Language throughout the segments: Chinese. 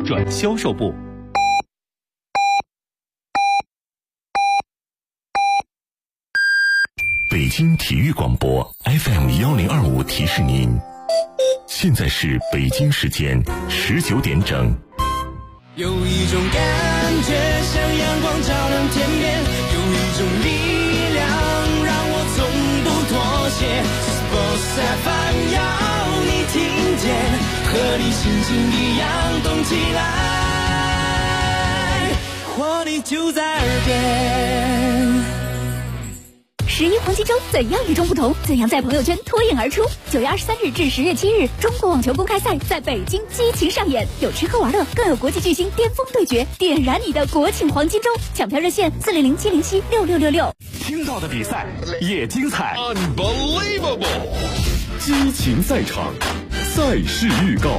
转销售部。 北京体育广播 FM1025 提示您，现在是北京时间19点整。 有一种感觉像阳光照亮天边，有一种力量让我从不妥协。Sports FM 要你听见，和你心情一样动起来，活力就在耳边。 11黄金周怎样与众不同？怎样在朋友圈脱颖而出？9月23日至10月7日，中国网球公开赛在北京激情上演，有吃喝玩乐，更有国际巨星巅峰对决，点燃你的国庆黄金周！抢票热线400-707-6666。 听到的比赛也精彩 Unbelievable！ 激情赛场，赛事预告。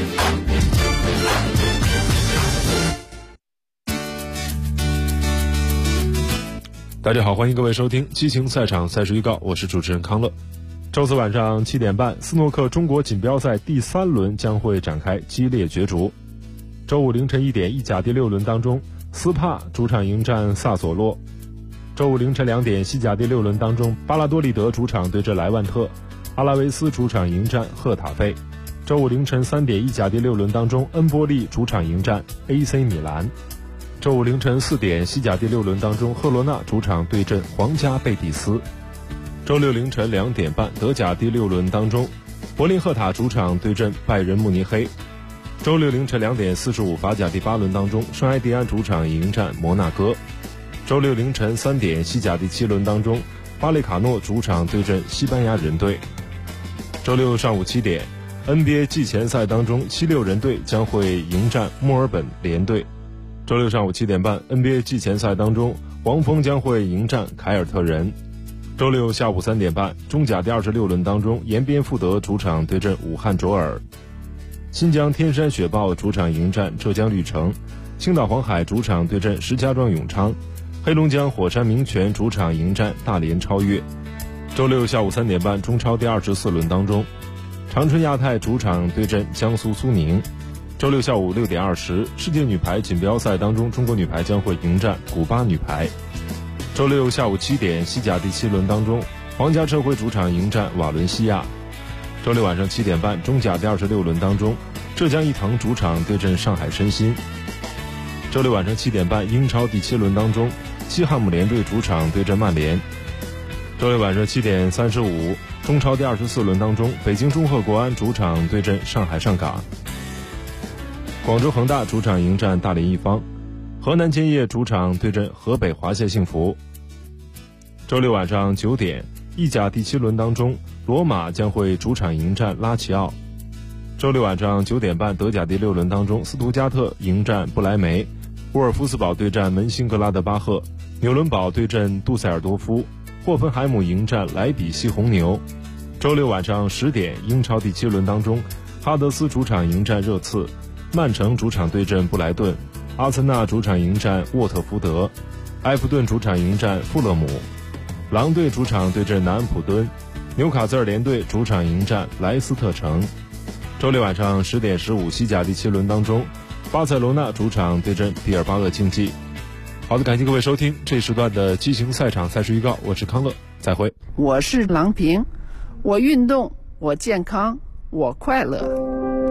大家好，欢迎各位收听激情赛场赛事预告，我是主持人康乐。周四晚上7点半，斯诺克中国锦标赛第3轮将会展开激烈角逐。周五凌晨1点，意甲第6轮当中，斯帕主场迎战萨索洛。周五凌晨2点，西甲第6轮当中，巴拉多利德主场对阵莱万特，阿拉维斯主场迎战赫塔费。周五凌晨3点，意甲第6轮当中，恩波利主场迎战 AC 米兰。周五凌晨4点，西甲第6轮当中，赫罗纳主场对阵皇家贝蒂斯。周六凌晨2点半，德甲第6轮当中，柏林赫塔主场对阵拜仁慕尼黑。周六凌晨2点45，法甲第8轮当中，圣埃蒂安主场迎战摩纳哥。周六凌晨3点，西甲第7轮当中，巴列卡诺主场对阵西班牙人队。周六上午7点， NBA 季前赛当中，76人队将会迎战墨尔本联队。周六上午7点半 NBA 季前赛当中，黄蜂将会迎战凯尔特人。周六下午3点半，中甲第26轮当中，延边富德主场对阵武汉卓尔。新疆天山雪豹主场迎战浙江绿城，青岛黄海主场对阵石家庄永昌，黑龙江火山明泉主场迎战大连超越。周六下午3点半，中超第24轮当中，长春亚泰主场对阵江苏苏宁。周六下午6点20，世界女排锦标赛当中，中国女排将会迎战古巴女排。周六下午7点，西甲第7轮当中，皇家社会主场迎战瓦伦西亚。周六晚上7点半，中甲第26轮当中，浙江毅腾主场对阵上海申鑫。周六晚上7点半，英超第7轮当中，西汉姆联队主场对阵曼联。周六晚上7点35，中超第24轮当中，北京中赫国安主场对阵上海上港。广州恒大主场迎战大连一方，河南建业主场对阵河北华夏幸福。周六晚上9点，意甲第7轮当中，罗马将会主场迎战拉齐奥。周六晚上9点半，德甲第6轮当中，斯图加特迎战不莱梅，沃尔夫斯堡对战门兴格拉德巴赫，纽伦堡对阵杜塞尔多夫，霍芬海姆迎战莱比锡红牛。周六晚上10点，英超第7轮当中，哈德斯主场迎战热刺，曼城主场对阵布莱顿，阿森纳主场迎战沃特福德，埃弗顿主场迎战富勒姆，狼队主场对阵南安普敦，纽卡斯尔联队主场迎战莱斯特城。周六晚上10点15，西甲第7轮当中，巴塞罗那主场对阵毕尔巴鄂竞技。好的，感谢各位收听这时段的激情赛场赛事预告，我是康乐，再会。 我是郎平，我运动，我健康，我快乐。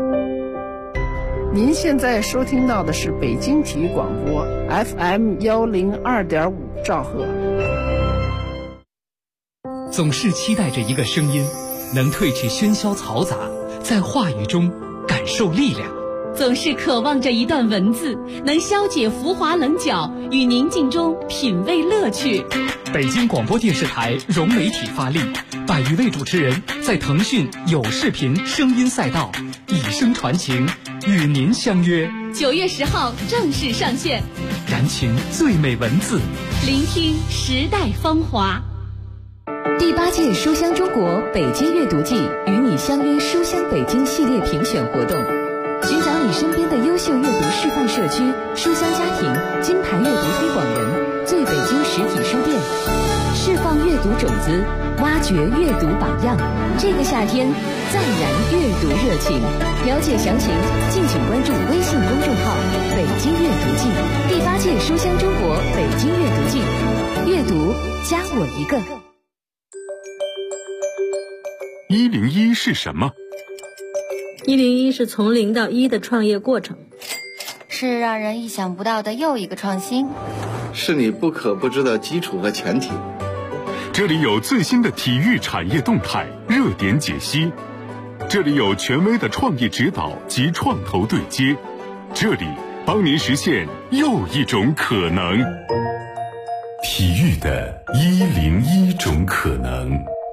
您现在收听到的是北京体育广播 FM102.5兆赫。 总是期待着一个声音，能褪去喧嚣嘈杂，在话语中感受力量。 总是渴望着一段文字，能消解浮华棱角，与宁静中品味乐趣。 北京广播电视台融媒体发力，100余位主持人在腾讯有视频声音赛道以声传情，与您相约。 9月10号正式上线， 燃情最美文字， 聆听时代芳华。 第8届书香中国北京阅读季与你相约书香北京系列评选活动，寻找你身边的优秀阅读示范社区、书香家庭、金牌阅读推广人、最北京实体书店，释放阅读种子，挖掘阅读榜样。这个夏天，暂燃阅读热情。了解详情，敬请关注微信公众号书香中国北京阅读季，阅读加我一个。 101是什么 ？101是从0到1的创业过程， 是让人意想不到的又一个创新， 是你不可不知的基础和前提。 这里有最新的体育产业动态、热点解析，这里有权威的创业指导及创投对接，这里帮您实现又一种可能。体育的101种可能。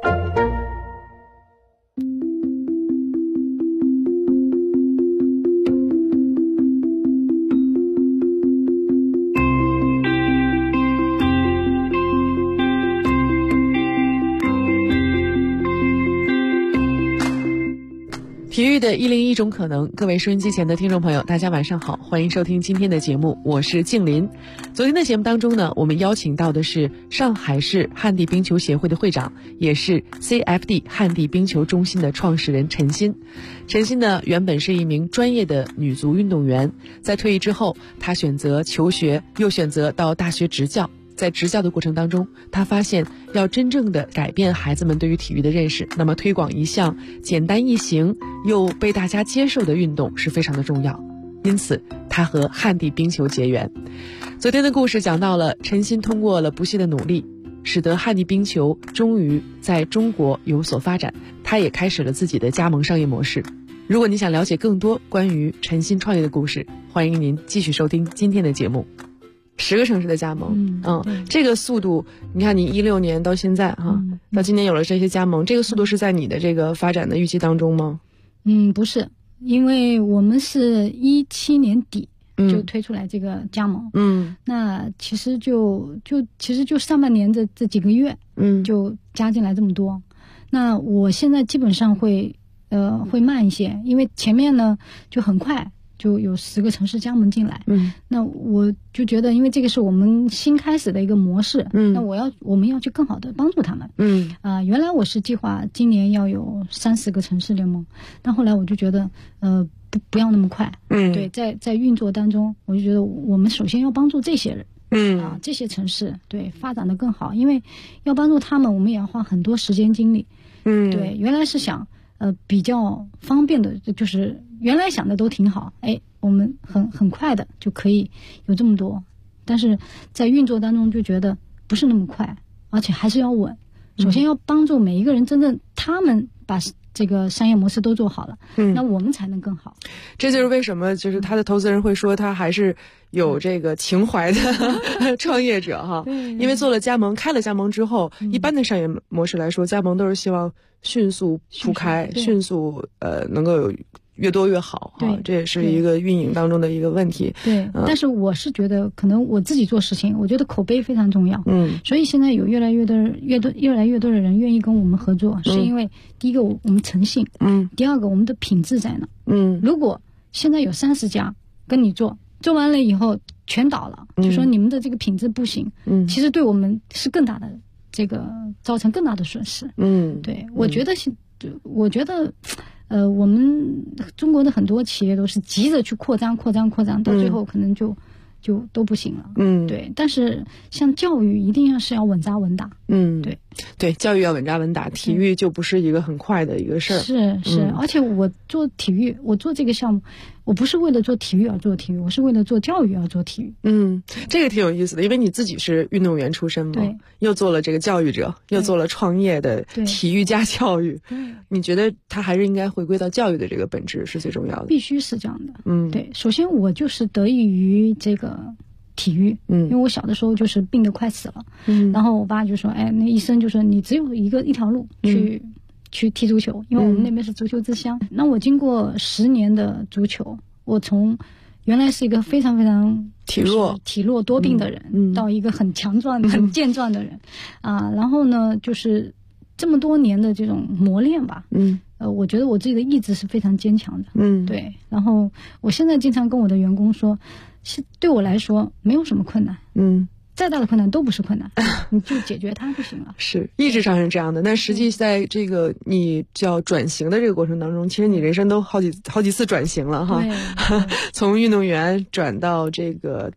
体育的101种可能，各位收音机前的听众朋友，大家晚上好，欢迎收听今天的节目，我是静林。昨天的节目当中呢，我们邀请到的是上海市旱地冰球协会的会长，也是 CFD 旱地冰球中心的创始人陈鑫。陈鑫呢，原本是一名专业的女足运动员，在退役之后，她选择求学，又选择到大学执教。在执教的过程当中，他发现要真正的改变孩子们对于体育的认识，那么推广一项简单易行又被大家接受的运动是非常的重要。因此他和旱地冰球结缘。昨天的故事讲到了陈鑫通过了不懈的努力，使得旱地冰球终于在中国有所发展，他也开始了自己的加盟商业模式。如果你想了解更多关于陈鑫创业的故事，欢迎您继续收听今天的节目。10个城市的加盟，这个速度，你看你16年到现在哈，到今年有了这些加盟，这个速度是在你的这个发展的预期当中吗？ 不是，因为我们是17年底就推出来这个加盟，那其实就上半年这几个月，就加进来这么多。那我现在基本上会慢一些，因为前面呢就很快。就有10个城市加盟进来，那我就觉得，因为这个是我们新开始的一个模式，那我们要去更好的帮助他们，原来我是计划今年要有30个城市联盟，但后来我就觉得，不要那么快，对，在运作当中，我就觉得我们首先要帮助这些人，这些城市对发展的更好，因为要帮助他们，我们也要花很多时间精力，对，原来是想。比较方便的，就是原来想的都挺好，我们很快的就可以有这么多，但是在运作当中就觉得不是那么快，而且还是要稳。首先要帮助每一个人真正他们把这个商业模式都做好了，那我们才能更好。 这就是为什么就是他的投资人会说他还是有这个情怀的创业者哈，因为做了加盟，开了加盟之后，一般的商业模式来说，加盟都是希望迅速铺开，迅速能够有越多越好哈，这也是一个运营当中的一个问题。 对，但是我是觉得可能我自己做事情，我觉得口碑非常重要。所以现在有越来越多的人愿意跟我们合作，是因为第一个我们诚信，第二个我们的品质在哪。如果现在有30家跟你做完了以后全倒了，就说你们的这个品质不行，其实对我们是更大的这个造成更大的损失。对，我觉得我们中国的很多企业都是急着去扩张，到最后可能就都不行了。对。但是像教育一定要稳扎稳打。 对，教育要稳扎稳打，体育就不是一个很快的一个事儿。 是，而且我做体育，我做这个项目，我不是为了做体育而做体育，我是为了做教育而做体育。 这个挺有意思的，因为你自己是运动员出身嘛，又做了这个教育者，又做了创业的体育加教育。你觉得他还是应该回归到教育的这个本质是最重要的？ 必须是这样的。对，首先我就是得益于这个体育，因为我小的时候就是病得快死了，然后我爸就说，那医生就说你只有一条路去踢足球，因为我们那边是足球之乡。那我经过10年的足球，我从原来是一个非常非常体弱多病的人，到一个很强壮很健壮的人然后呢就是这么多年的这种磨练吧，我觉得我自己的意志是非常坚强的，对。然后我现在经常跟我的员工说，对我来说没有什么困难，再大的困难都不是困难，你就解决它就行了。 是，意志上是这样的，但实际在这个你叫转型的这个过程当中，其实你人生都好几次转型了哈，从运动员转到这个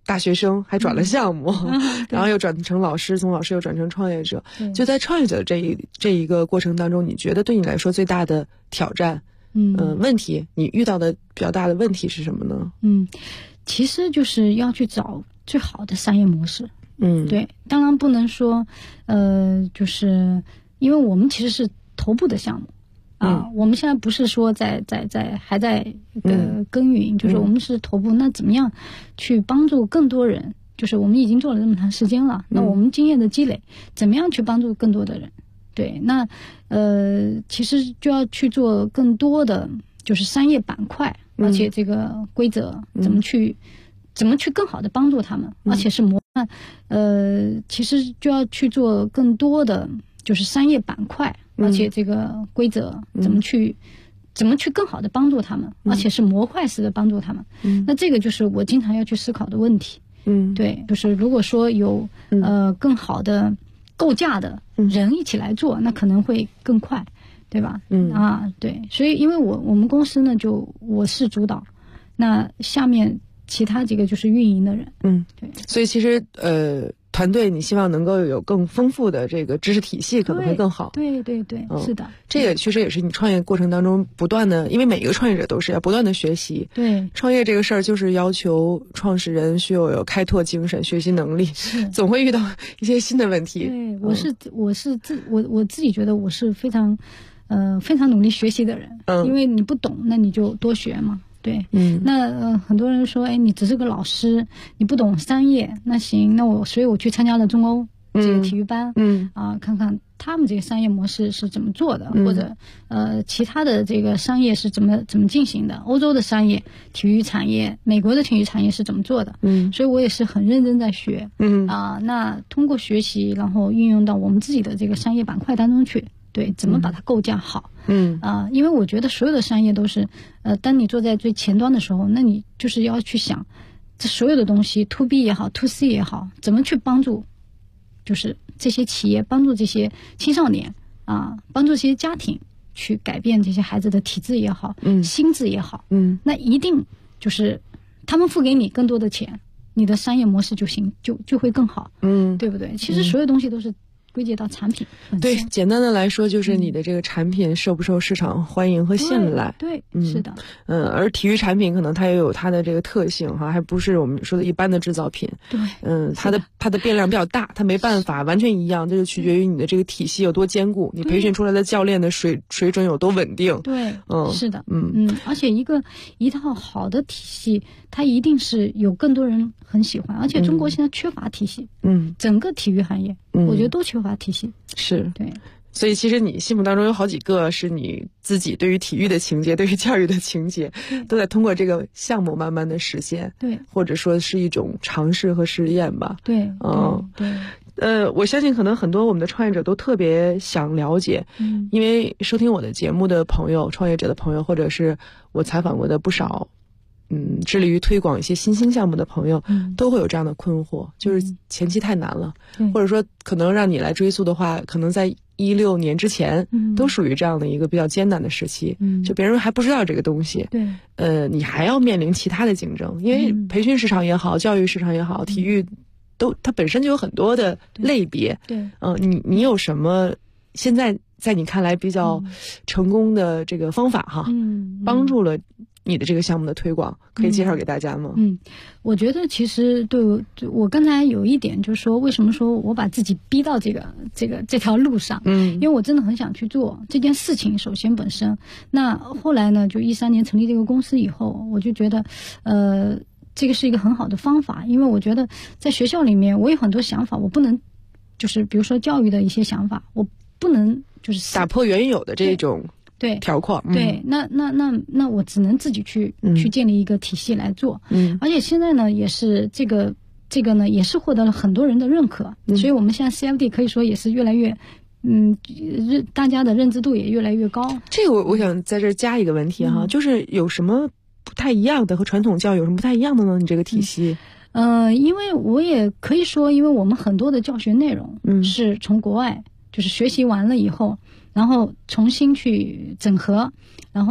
大学生，还转了项目，然后又转成老师，从老师又转成创业者。就在创业者这一个过程当中，你觉得对你来说最大的挑战，问题，你遇到的比较大的问题是什么呢？ 其实就是要去找最好的商业模式。对，当然不能说，就是因为我们其实是头部的项目。我们现在不是说还在耕耘，就是我们是头部，那怎么样去帮助更多人？就是我们已经做了这么长时间了，那我们经验的积累，怎么样去帮助更多的人？对，那其实就要去做更多的就是商业板块，而且这个规则怎么去更好的帮助他们，而且是其实就要去做更多的就是商业板块。而且这个规则怎么去更好的帮助他们，而且是模块式的帮助他们。那这个就是我经常要去思考的问题。对，就是如果说有更好的构架的人一起来做，那可能会更快，对吧？对，所以因为我们公司呢，就我是主导，那下面其他几个就是运营的人。对， 所以其实团队你希望能够有更丰富的这个知识体系，可能会更好。 对，是的。 这也确实也是你创业过程当中不断的，因为每一个创业者都是要不断的学习。 对， 创业这个事儿就是要求创始人需要有开拓精神、学习能力，总会遇到一些新的问题。 对，我自己觉得我是非常努力学习的人。因为你不懂，那你就多学嘛。对，那很多人说，你只是个老师，你不懂商业，那行，所以我去参加了中欧这个体育班，看看他们这个商业模式是怎么做的，或者其他的这个商业是怎么进行的，欧洲的商业、体育产业、美国的体育产业是怎么做的，所以我也是很认真在学，那通过学习，然后运用到我们自己的这个商业板块当中去。对，怎么把它构架好？因为我觉得所有的商业都是，当你坐在最前端的时候，那你就是要去想，这所有的东西 ，to B 也好 ，to C 也好，怎么去帮助，就是这些企业，帮助这些青少年帮助这些家庭去改变这些孩子的体质也好，心智也好，那一定就是他们付给你更多的钱，你的商业模式就会更好，对不对？其实所有东西都是归结到产品。 对，简单的来说就是你的这个产品受不受市场欢迎和信赖。 对，是的。 而体育产品可能它也有它的这个特性还不是我们说的一般的制造品。 对， 它的变量比较大，它没办法完全一样，这就取决于你的这个体系有多坚固，你培训出来的教练的水准有多稳定。 对，是的。而且一套好的体系，它一定是有更多人很喜欢，而且中国现在缺乏体系。整个体育行业，我觉得都缺乏体系。 是， 对。 所以其实你心目当中有好几个是你自己对于体育的情节，对于教育的情节，都在通过这个项目慢慢的实现。 对， 或者说是一种尝试和实验吧。 对，对。 我相信可能很多我们的创业者都特别想了解，因为收听我的节目的朋友、创业者的朋友，或者是我采访过的不少致力于推广一些新兴项目的朋友，都会有这样的困惑，就是前期太难了，或者说可能让你来追溯的话，可能在16年之前，都属于这样的一个比较艰难的时期，就别人还不知道这个东西， 对， 你还要面临其他的竞争，因为培训市场也好，教育市场也好，体育它本身就有很多的类别， 对， 你有什么现在在你看来比较成功的这个方法帮助了你的这个项目的推广，可以介绍给大家吗？ 我觉得其实对我刚才有一点就是说，为什么说我把自己逼到这条路上？因为我真的很想去做这件事情。首先本身，那后来呢，就13年成立这个公司以后，我就觉得这个是一个很好的方法，因为我觉得在学校里面我有很多想法，我不能就是比如说教育的一些想法，我不能就是打破原有的这种对条框。 对，那我只能自己去建立一个体系来做。而且现在呢，也是这个呢，也是获得了很多人的认可，所以我们现在 CFD 可以说也是越来越大家的认知度也越来越高。 这个我想在这儿加一个问题就是有什么不太一样的，和传统教育有什么不太一样的呢？你这个体系？ 因为我也可以说，因为我们很多的教学内容是从国外就是学习完了以后，然后重新去整合，然后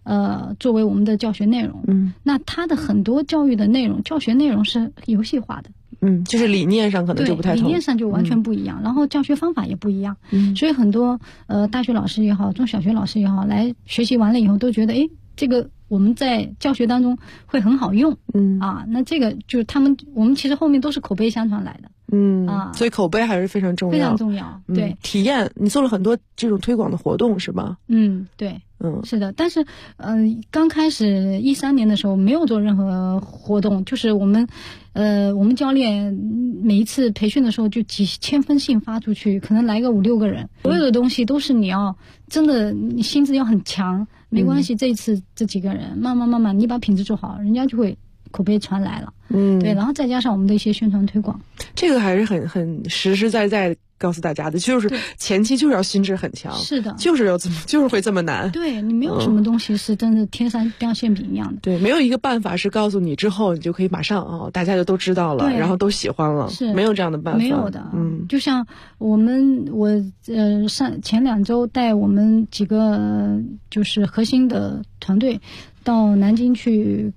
作为我们的教学内容。那它的很多教育的内容、教学内容是游戏化的。 就是理念上可能就不太同， 理念上就完全不一样，然后教学方法也不一样。所以很多大学老师也好，中小学老师也好，来学习完了以后都觉得，这个我们在教学当中会很好用。那这个就是我们其实后面都是口碑相传来的。 所以口碑还是非常重要， 非常重要。对， 体验，你做了很多这种推广的活动是吧？ 对，是的。但是，刚开始13年的时候没有做任何活动，就是我们教练每一次培训的时候就几千封信发出去，可能来个5、6个人，所有的东西都是你要真的，你心智要很强，没关系。这一次这几个人，慢慢，你把品质做好，人家就会口碑传来了。对，然后再加上我们的一些宣传推广， 这个还是很实实在在告诉大家的，就是前期就是要心智很强， 是的， 就是会这么难。 对，你没有什么东西是真的天上掉馅饼一样的。 对，没有一个办法是告诉你之后你就可以马上大家就都知道了，然后都喜欢了， 是没有这样的办法， 没有的。就像我前2周带我们几个就是核心的团队到南京去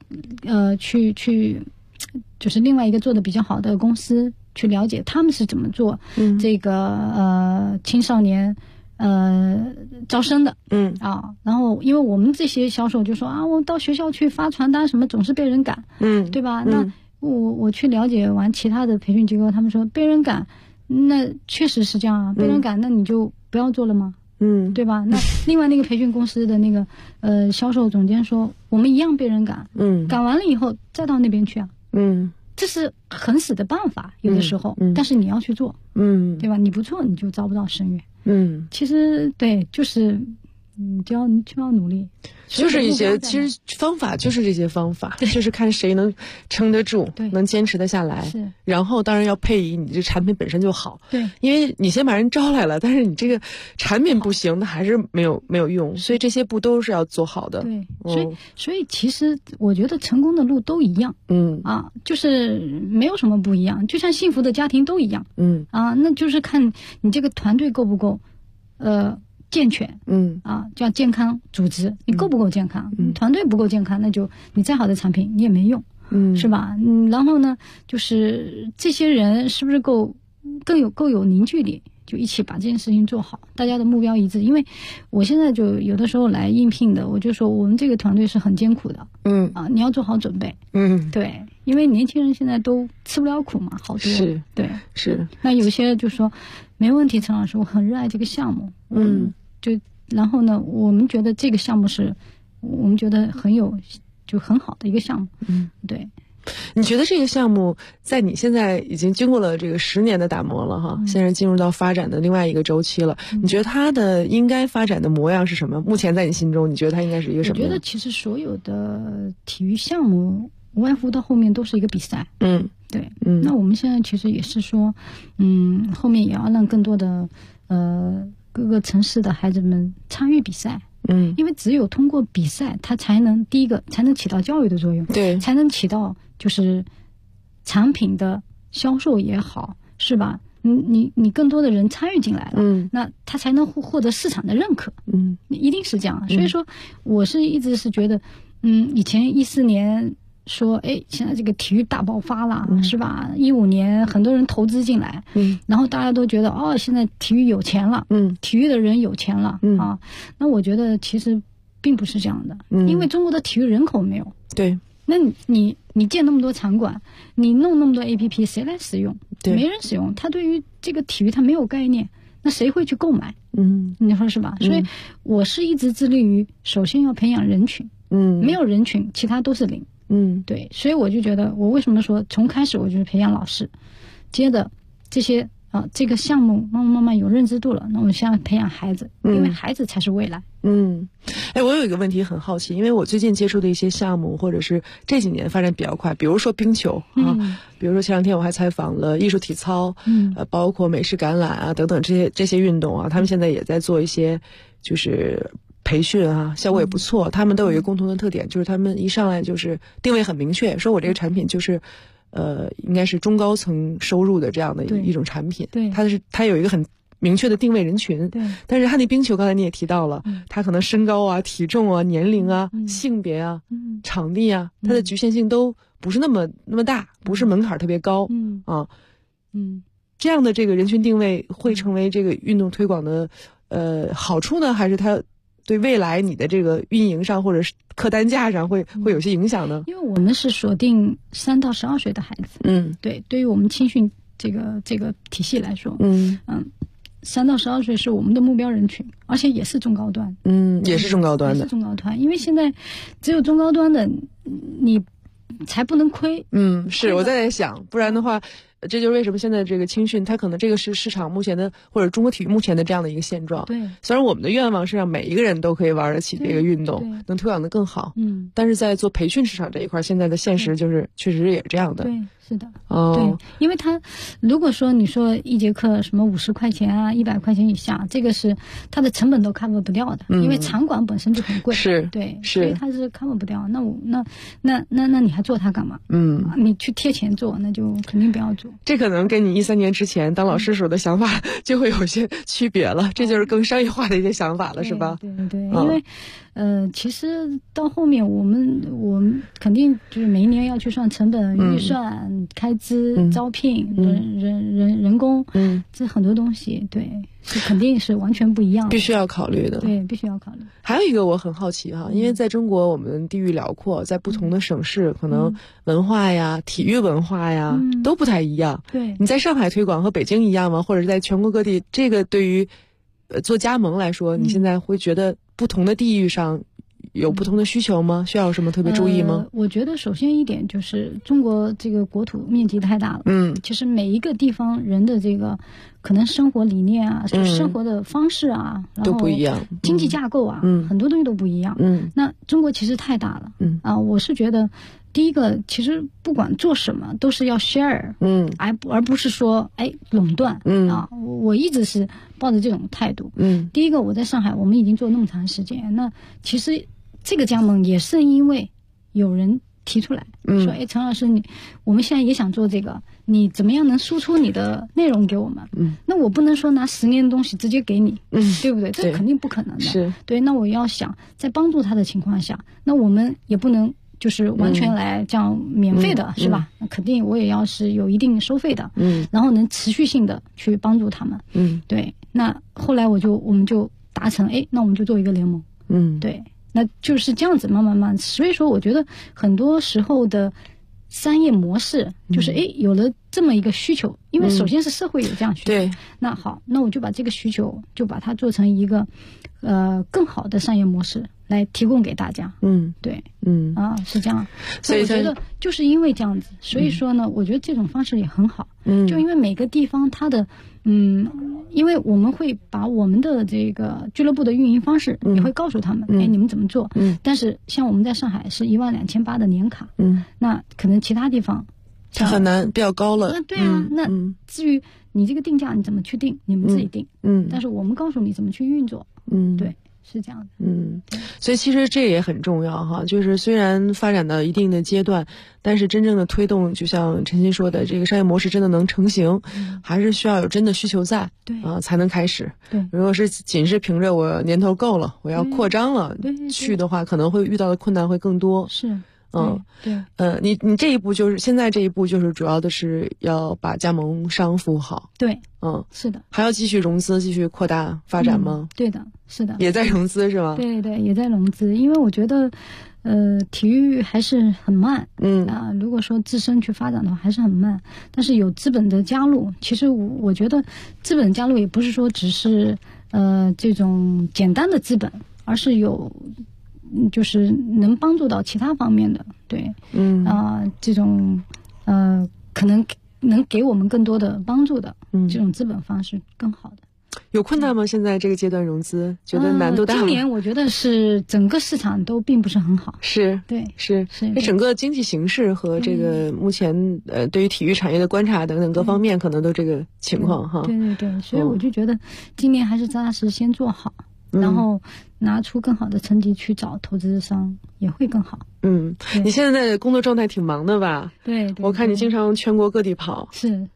就是另外一个做的比较好的公司去了解他们是怎么做这个青少年招生的。然后因为我们这些销售就说我到学校去发传单什么总是被人赶，对吧？那我去了解完其他的培训机构，他们说被人赶，那确实是这样啊，被人赶那你就不要做了吗？对吧？那另外那个培训公司的那个销售总监说，我们一样被人赶，赶完了以后再到那边去啊。这是很死的办法，有的时候，但是你要去做，对吧？你不做你就招不到生源。其实对，就是你就要努力， 就是一些其实方法就是这些方法，就是看谁能撑得住，能坚持得下来。 是， 然后当然要配以你这产品本身就好。 对， 因为你先把人招来了，但是你这个产品不行，那还是没有用。所以这些步都是要做好的。 对，所以其实我觉得成功的路都一样。就是没有什么不一样，就像幸福的家庭都一样。那就是看你这个团队够不够健全，叫健康组织，你够不够健康？团队不够健康，那就你再好的产品你也没用，是吧？然后呢，就是这些人是不是够有凝聚力，就一起把这件事情做好，大家的目标一致。因为我现在就有的时候来应聘的，我就说我们这个团队是很艰苦的，你要做好准备，对，因为年轻人现在都吃不了苦嘛，好多是， 对， 是。 那有些就说没问题，陈老师，我很热爱这个项目，然后呢，我们觉得这个项目是我们觉得很好的一个项目，对。 你觉得这个项目在你现在已经经过了这个10年的打磨了哈，现在进入到发展的另外一个周期了，你觉得它的应该发展的模样是什么？目前在你心中，你觉得它应该是一个什么？ 我觉得其实所有的体育项目无外乎到后面都是一个比赛，对，那我们现在其实也是说，后面也要让更多的各个城市的孩子们参与比赛。因为只有通过比赛，它才能第一个才能起到教育的作用， 对， 才能起到就是产品的销售也好，是吧？你更多的人参与进来了，那他才能获得市场的认可，一定是这样。所以说，我一直是觉得，以前14年说，现在这个体育大爆发了，是吧？15年很多人投资进来，然后大家都觉得现在体育有钱了，体育的人有钱了，那我觉得其实并不是这样的，因为中国的体育人口没有， 对， 那你建那么多场馆，你弄那么多 APP， 谁来使用？ 对， 没人使用，他对于这个体育他没有概念，那谁会去购买？你说是吧？所以我是一直致力于，首先要培养人群，没有人群，其他都是零。对，所以我就觉得，我为什么说从开始我就是培养老师，接着这些这个项目慢慢有认知度了，那我们现在培养孩子，因为孩子才是未来。 我有一个问题很好奇，因为我最近接触的一些项目，或者是这几年发展比较快，比如说冰球比如说前2天我还采访了艺术体操，包括美式橄榄等等这些运动他们现在也在做一些就是培训效果也不错。他们都有一个共同的特点，就是他们一上来就是定位很明确，说我这个产品就是应该是中高层收入的这样的一种产品。 对， 它有一个很明确的定位人群。 对。 但是旱地冰球刚才你也提到了，它可能身高啊、体重啊、年龄啊、性别啊、场地啊，它的局限性都不是那么大，不是门槛特别高。这样的这个人群定位会成为这个运动推广的好处呢，还是它对未来你的这个运营上或者是客单价上会有些影响呢？ 因为我们是锁定3到12岁的孩子。对，对于我们青训这个体系来说，3到12岁是我们的目标人群，而且也是中高端。 也是中高端的。 也是中高端，因为现在只有中高端的你才不能亏。 是我在想，不然的话，这就是为什么现在这个青训，它可能这个是市场目前的或者中国体育目前的这样的一个现状。 对， 虽然我们的愿望是让每一个人都可以玩得起这个运动，能推广得更好。但是在做培训市场这一块，现在的现实就是确实也是这样的。 对，是的。对，因为它如果说你说一节课什么50块钱啊、100块钱以下，这个是它的成本都 cover 不掉的，因为场馆本身就很贵。 是， 对， 是， 所以它是 cover 不掉。那你还做它干嘛？你去贴钱做，那就肯定不要做。 这可能跟你13年之前当老师时候的想法就会有些区别了，这就是更商业化的一些想法了，是吧？ 对，因为其实到后面我们肯定就是每一年要去算成本、预算、开支、招聘、人工，这很多东西，对，是肯定是完全不一样的， 必须要考虑的。 对，必须要考虑。 还有一个我很好奇哈，因为在中国我们地域辽阔，在不同的省市，可能文化呀、体育文化呀都不太一样。 对， 你在上海推广和北京一样吗？或者是在全国各地，这个对于做加盟来说，你现在会觉得不同的地域上有不同的需求吗？需要有什么特别注意吗？ 我觉得首先一点就是中国这个国土面积太大了，其实每一个地方人的这个可能生活理念啊、生活的方式啊， 都不一样， 经济架构啊，很多东西都不一样。那中国其实太大了，我是觉得第一个，其实不管做什么都是要 share，而不是说垄断，我一直是抱着这种态度。第一个，我在上海，我们已经做那么长时间，那其实这个加盟也是因为有人提出来，说陈老师我们现在也想做这个，你怎么样能输出你的内容给我们？那我不能说拿10年的东西直接给你，对不对？这肯定不可能的。 是， 对，那我要想在帮助他的情况下，那我们也不能就是完全来这样免费的，是吧？那肯定我也要是有一定收费的，然后能持续性的去帮助他们。对。那后来我们就达成，那我们就做一个联盟。对。那就是这样子慢慢，所以说我觉得很多时候的商业模式就是有了这么一个需求，因为首先是社会有这样需求。 对。 那好，那我就把这个需求就把它做成一个更好的商业模式来提供给大家。对。是这样。所以我觉得就是因为这样子，所以说呢，我觉得这种方式也很好。就因为每个地方它的因为我们会把我们的这个俱乐部的运营方式也会告诉他们，你们怎么做。但是像我们在上海是12800的年卡，那可能其他地方它很难，比较高了。 对啊，那至于你这个定价你怎么去定，你们自己定。但是我们告诉你怎么去运作。对。是这样的。 所以其实这也很重要哈，就是虽然发展到一定的阶段，但是真正的推动，就像陈鑫说的，这个商业模式真的能成型，还是需要有真的需求在， 对才能开始。 对， 如果是仅是凭着我年头够了，我要扩张了去的话，可能会遇到的困难会更多。 是。 对，你这一步就是现在这一步就是主要的是要把加盟商服务好。 对，是的。 还要继续融资，继续扩大发展吗？ 对的，是的。 也在融资是吗？ 对，也在融资，因为我觉得，体育还是很慢。如果说自身去发展的话，还是很慢。但是有资本的加入，其实我觉得资本加入也不是说只是这种简单的资本，而是有。就是能帮助到其他方面的，对，这种可能能给我们更多的帮助的，这种资本方式更好的。 有困难吗？现在这个阶段融资，觉得难度大吗？ 今年我觉得是整个市场都并不是很好。 是， 对， 是。这整个经济形势和这个目前对于体育产业的观察等等各方面，可能都这个情况哈。 对，所以我就觉得今年还是扎实先做好。然后拿出更好的成绩去找投资商也会更好。 你现在的工作状态挺忙的吧？ 对， 我看你经常全国各地跑。 是，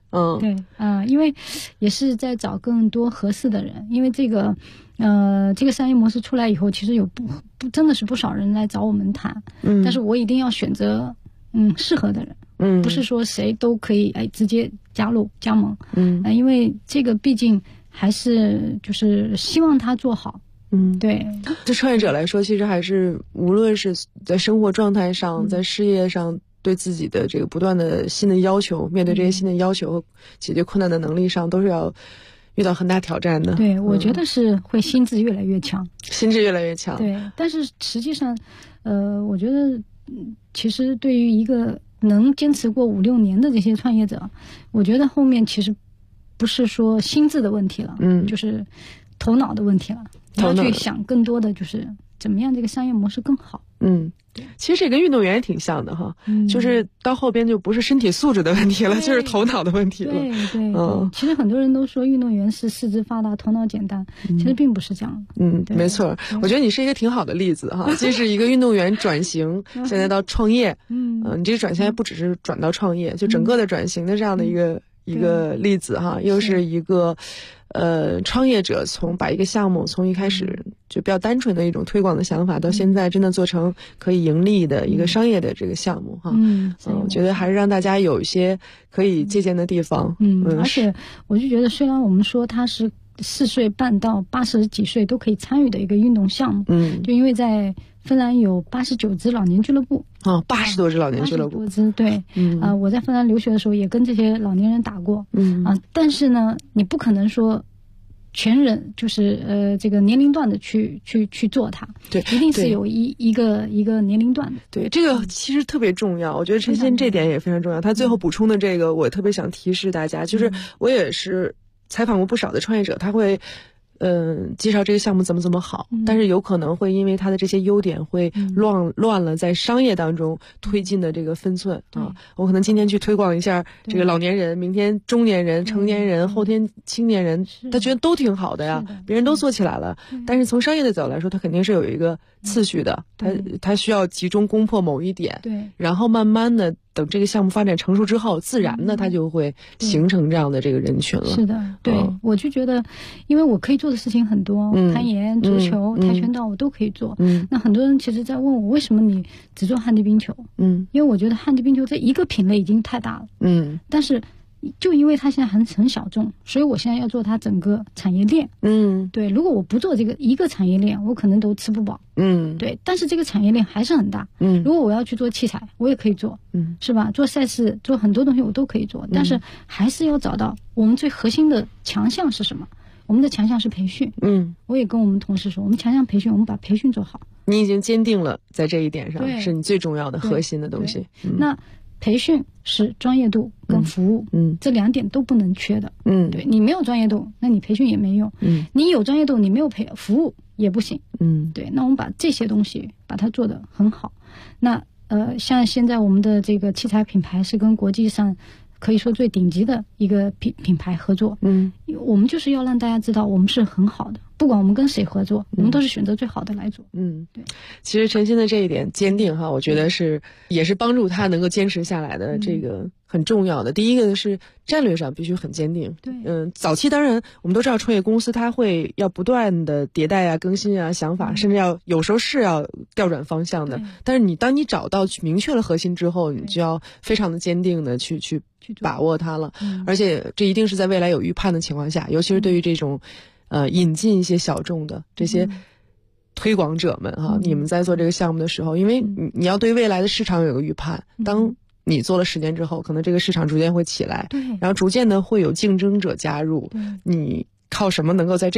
对，因为也是在找更多合适的人，因为这个商业模式出来以后，其实有真的是不少人来找我们谈，但是我一定要选择适合的人，不是说谁都可以直接加盟，因为这个毕竟还是就是希望他做好。对， 对创业者来说，其实还是无论是在生活状态上，在事业上，对自己的这个不断的新的要求，面对这些新的要求和解决困难的能力上，都是要遇到很大挑战的。 对，我觉得是会心智越来越强。 对， 但是实际上，我觉得其实对于一个能坚持过5-6年的这些创业者，我觉得后面其实不是说心智的问题了，就是头脑的问题了。你要去想更多的就是怎么样这个商业模式更好。 其实这跟运动员也挺像的哈，就是到后边就不是身体素质的问题了，就是头脑的问题了。 对，其实很多人都说运动员是四肢发达头脑简单，其实并不是这样的。 没错，我觉得你是一个挺好的例子哈，既是一个运动员转型，现在到创业，你这个转型还不只是转到创业，就整个的转型的这样的一个例子哈，又是一个创业者把一个项目从一开始就比较单纯的一种推广的想法，到现在真的做成可以盈利的一个商业的这个项目哈。我觉得还是让大家有一些可以借鉴的地方。 而且我就觉得，虽然我们说它是4岁半到80几岁都可以参与的一个运动项目，就因为在芬兰有89支老年俱乐部 ，80多支老年俱乐部， 对，我在芬兰留学的时候也跟这些老年人打过，但是呢，你不可能说全人就是这个年龄段的去做它， 对， 一定是有一个年龄段的。 对，这个其实特别重要，我觉得陈鑫这点也非常重要。他最后补充的这个，我特别想提示大家，就是我也是采访过不少的创业者，他会介绍这个项目怎么好，但是有可能会因为他的这些优点会乱了在商业当中推进的这个分寸啊。我可能今天去推广一下这个老年人，明天中年人、成年人，后天青年人，他觉得都挺好的呀，别人都做起来了。但是从商业的角度来说，他肯定是有一个次序的，他需要集中攻破某一点， 对， 然后慢慢的等这个项目发展成熟之后，自然的它就会形成这样的这个人群了。 是的，对，我就觉得，因为我可以做的事情很多，攀岩、足球、跆拳道我都可以做。那很多人其实在问我，为什么你只做旱地冰球？因为我觉得旱地冰球这一个品类已经太大了。但是就因为它现在很小众，所以我现在要做它整个产业链。对，如果我不做这个一个产业链，我可能都吃不饱。对，但是这个产业链还是很大。如果我要去做器材，我也可以做，是吧？做赛事，做很多东西我都可以做，但是还是要找到我们最核心的强项是什么。我们的强项是培训。我也跟我们同事说，我们强项培训，我们把培训做好。 你已经坚定了在这一点上是你最重要的核心的东西。 那培训是专业度跟服务，这2点都不能缺的。对，你没有专业度，那你培训也没用。你有专业度，你没有服务也不行。对，那我们把这些东西把它做得很好。那像现在我们的这个器材品牌是跟国际上可以说最顶级的一个品牌合作。我们就是要让大家知道我们是很好的，不管我们跟谁合作，我们都是选择最好的来做。 对。其实陈鑫的这一点坚定哈，我觉得也是帮助他能够坚持下来的这个很重要的。第一个是战略上必须很坚定。 对。 早期当然我们都知道创业公司它要不断的迭代啊、更新啊、想法，甚至有时候是要调转方向的。但是当你找到明确了核心之后，你就要非常的坚定的去把握它了。而且这一定是在未来有预判的情况下，尤其是对于这种引进一些小众的这些推广者们哈，你们在做这个项目的时候，因为你要对未来的市场有个预判，当你做了10年之后，可能这个市场逐渐会起来，然后逐渐的会有竞争者加入，你靠什么能够在这